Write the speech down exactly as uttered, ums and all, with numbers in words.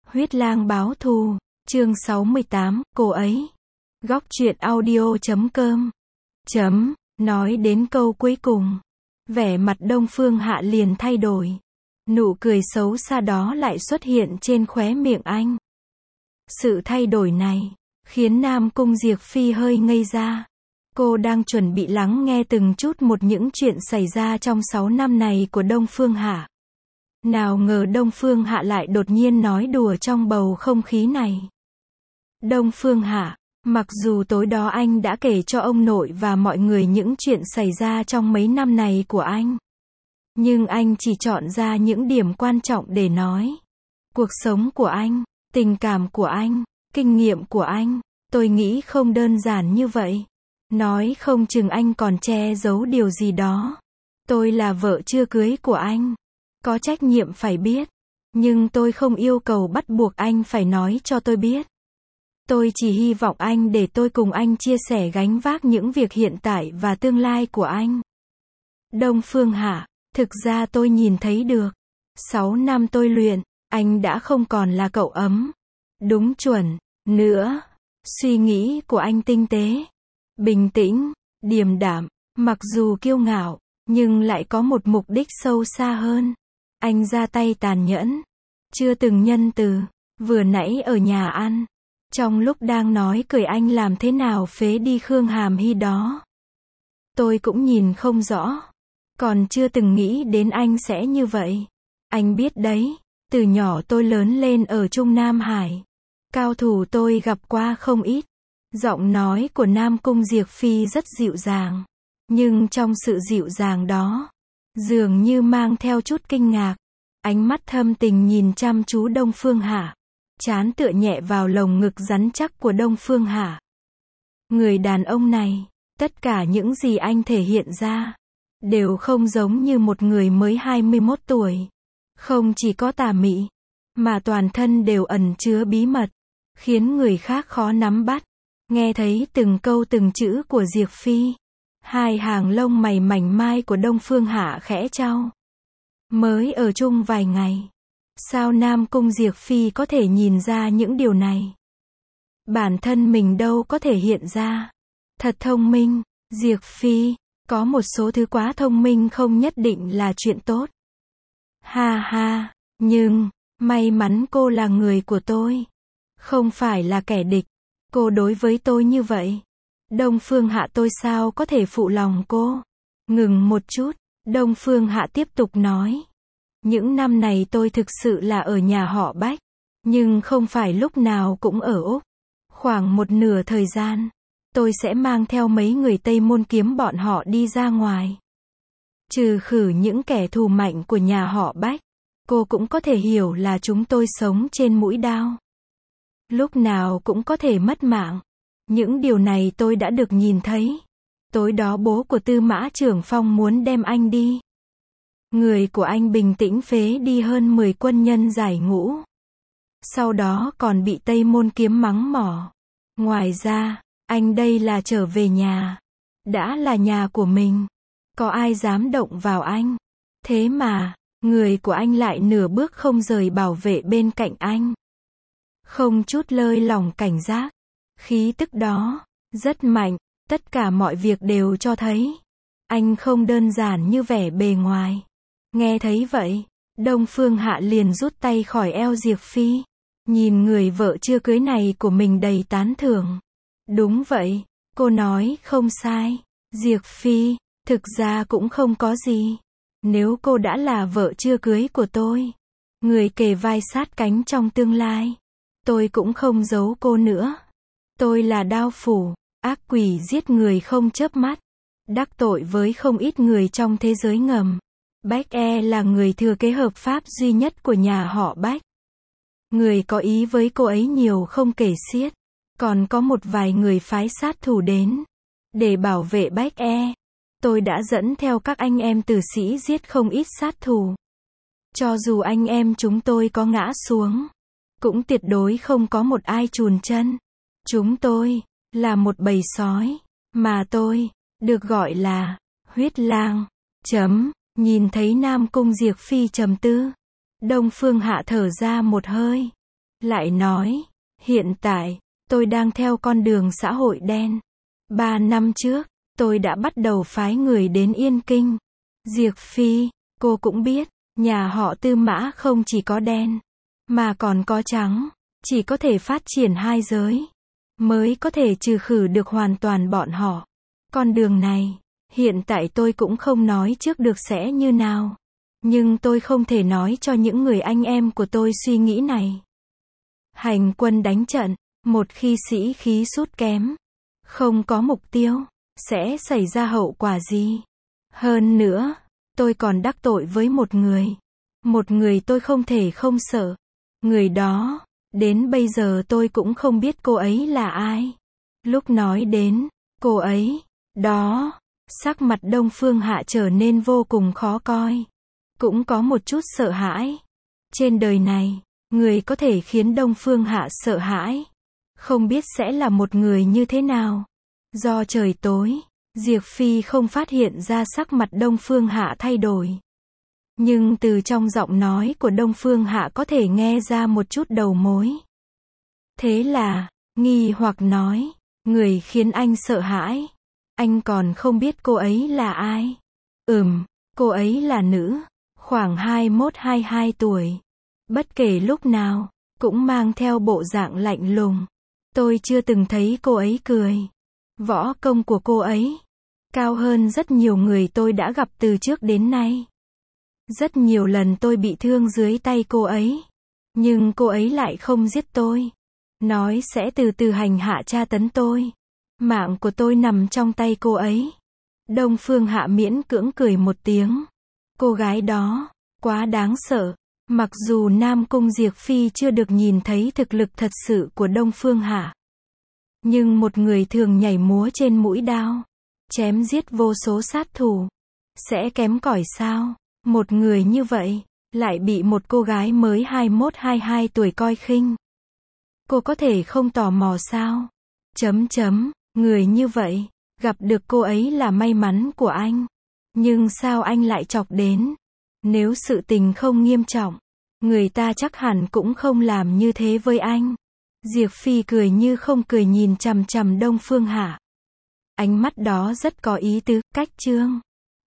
Huyết lang báo thù, chương sáu mươi tám, cô ấy. Góc truyện audio chấm com. Chấm, nói đến câu cuối cùng. Vẻ mặt Đông Phương Hạ liền thay đổi. Nụ cười xấu xa đó lại xuất hiện trên khóe miệng anh. Sự thay đổi này, khiến Nam Cung Diệp Phi hơi ngây ra. Cô đang chuẩn bị lắng nghe từng chút một những chuyện xảy ra trong sáu năm này của Đông Phương Hạ. Nào ngờ Đông Phương Hạ lại đột nhiên nói đùa trong bầu không khí này. Đông Phương Hạ, mặc dù tối đó anh đã kể cho ông nội và mọi người những chuyện xảy ra trong mấy năm này của anh. Nhưng anh chỉ chọn ra những điểm quan trọng để nói. Cuộc sống của anh, tình cảm của anh, kinh nghiệm của anh, tôi nghĩ không đơn giản như vậy. Nói không chừng anh còn che giấu điều gì đó. Tôi là vợ chưa cưới của anh. Có trách nhiệm phải biết. Nhưng tôi không yêu cầu bắt buộc anh phải nói cho tôi biết. Tôi chỉ hy vọng anh để tôi cùng anh chia sẻ gánh vác những việc hiện tại và tương lai của anh. Đông Phương Hạ, thực ra tôi nhìn thấy được. Sáu năm tôi luyện, anh đã không còn là cậu ấm. Đúng chuẩn, nữa. Suy nghĩ của anh tinh tế, bình tĩnh, điềm đạm, mặc dù kiêu ngạo, nhưng lại có một mục đích sâu xa hơn. Anh ra tay tàn nhẫn, chưa từng nhân từ. Vừa nãy ở nhà ăn, trong lúc đang nói cười anh làm thế nào phế đi Khương Hàm Hy đó. Tôi cũng nhìn không rõ, còn chưa từng nghĩ đến anh sẽ như vậy. Anh biết đấy, từ nhỏ tôi lớn lên ở Trung Nam Hải. Cao thủ tôi gặp qua không ít. Giọng nói của Nam Cung Diệp Phi rất dịu dàng. Nhưng trong sự dịu dàng đó, dường như mang theo chút kinh ngạc. Ánh mắt thâm tình nhìn chăm chú Đông Phương Hạ. Trán tựa nhẹ vào lồng ngực rắn chắc của Đông Phương Hạ. Người đàn ông này, tất cả những gì anh thể hiện ra, đều không giống như một người mới hai mươi mốt tuổi. Không chỉ có tà mị, mà toàn thân đều ẩn chứa bí mật, khiến người khác khó nắm bắt. Nghe thấy từng câu từng chữ của Diệp Phi, hai hàng lông mày mảnh mai của Đông Phương Hạ khẽ chau. Mới ở chung vài ngày, sao Nam Cung Diệp Phi có thể nhìn ra những điều này? Bản thân mình đâu có thể hiện ra. Thật thông minh, Diệp Phi, có một số thứ quá thông minh không nhất định là chuyện tốt. Ha ha, nhưng, may mắn cô là người của tôi. Không phải là kẻ địch. Cô đối với tôi như vậy. Đông Phương Hạ tôi sao có thể phụ lòng cô? Ngừng một chút, Đông Phương Hạ tiếp tục nói. Những năm này tôi thực sự là ở nhà họ Bách. Nhưng không phải lúc nào cũng ở Úc. Khoảng một nửa thời gian, tôi sẽ mang theo mấy người Tây Môn Kiếm bọn họ đi ra ngoài. Trừ khử những kẻ thù mạnh của nhà họ Bách, cô cũng có thể hiểu là chúng tôi sống trên mũi đao. Lúc nào cũng có thể mất mạng. Những điều này tôi đã được nhìn thấy. Tối đó bố của Tư Mã Trưởng Phong muốn đem anh đi. Người của anh bình tĩnh phế đi hơn mười quân nhân giải ngũ. Sau đó còn bị Tây Môn Kiếm mắng mỏ. Ngoài ra, anh đây là trở về nhà. Đã là nhà của mình. Có ai dám động vào anh? Thế mà, người của anh lại nửa bước không rời bảo vệ bên cạnh anh. Không chút lơi lỏng cảnh giác. Khí tức đó, rất mạnh, tất cả mọi việc đều cho thấy. Anh không đơn giản như vẻ bề ngoài. Nghe thấy vậy, Đông Phương Hạ liền rút tay khỏi eo Diệp Phi. Nhìn người vợ chưa cưới này của mình đầy tán thưởng. Đúng vậy, cô nói không sai. Diệp Phi, thực ra cũng không có gì. Nếu cô đã là vợ chưa cưới của tôi, người kề vai sát cánh trong tương lai, tôi cũng không giấu cô nữa. Tôi là đao phủ, ác quỷ giết người không chớp mắt, đắc tội với không ít người trong thế giới ngầm. Bách E là người thừa kế hợp pháp duy nhất của nhà họ Bách. Người có ý với cô ấy nhiều không kể xiết. Còn có một vài người phái sát thủ đến để bảo vệ Bách E. Tôi đã dẫn theo các anh em tử sĩ giết không ít sát thủ. Cho dù anh em chúng tôi có ngã xuống, cũng tuyệt đối không có một ai chùn chân. Chúng tôi là một bầy sói, mà tôi được gọi là huyết lang. Chấm, nhìn thấy Nam Cung Diệp Phi trầm tư, Đông Phương Hạ thở ra một hơi. Lại nói, hiện tại, tôi đang theo con đường xã hội đen. Ba năm trước, tôi đã bắt đầu phái người đến Yên Kinh. Diệp Phi, cô cũng biết, nhà họ Tư Mã không chỉ có đen, mà còn có trắng. Chỉ có thể phát triển hai giới, mới có thể trừ khử được hoàn toàn bọn họ. Con đường này, hiện tại tôi cũng không nói trước được sẽ như nào. Nhưng tôi không thể nói cho những người anh em của tôi suy nghĩ này. Hành quân đánh trận, một khi sĩ khí sút kém, không có mục tiêu, sẽ xảy ra hậu quả gì? Hơn nữa, tôi còn đắc tội với một người. Một người tôi không thể không sợ. Người đó, đến bây giờ tôi cũng không biết cô ấy là ai. Lúc nói đến cô ấy, đó, sắc mặt Đông Phương Hạ trở nên vô cùng khó coi. Cũng có một chút sợ hãi. Trên đời này, người có thể khiến Đông Phương Hạ sợ hãi, không biết sẽ là một người như thế nào. Do trời tối, Diệp Phi không phát hiện ra sắc mặt Đông Phương Hạ thay đổi. Nhưng từ trong giọng nói của Đông Phương Hạ có thể nghe ra một chút đầu mối. Thế là, nghi hoặc nói, người khiến anh sợ hãi, anh còn không biết cô ấy là ai. Ừm, cô ấy là nữ, khoảng hai mươi mốt hai mươi hai tuổi. Bất kể lúc nào, cũng mang theo bộ dạng lạnh lùng. Tôi chưa từng thấy cô ấy cười. Võ công của cô ấy cao hơn rất nhiều người tôi đã gặp từ trước đến nay. Rất nhiều lần tôi bị thương dưới tay cô ấy. Nhưng cô ấy lại không giết tôi. Nói sẽ từ từ hành hạ tra tấn tôi. Mạng của tôi nằm trong tay cô ấy. Đông Phương Hạ miễn cưỡng cười một tiếng. Cô gái đó, quá đáng sợ. Mặc dù Nam Cung Diệp Phi chưa được nhìn thấy thực lực thật sự của Đông Phương Hạ. Nhưng một người thường nhảy múa trên mũi đao, chém giết vô số sát thủ, sẽ kém cỏi sao? Một người như vậy, lại bị một cô gái mới hai mươi mốt hai mươi hai tuổi coi khinh. Cô có thể không tò mò sao? Chấm chấm, người như vậy, gặp được cô ấy là may mắn của anh. Nhưng sao anh lại chọc đến? Nếu sự tình không nghiêm trọng, người ta chắc hẳn cũng không làm như thế với anh. Diệp Phi cười như không cười nhìn chằm chằm Đông Phương Hạ. Ánh mắt đó rất có ý tứ, cách chương.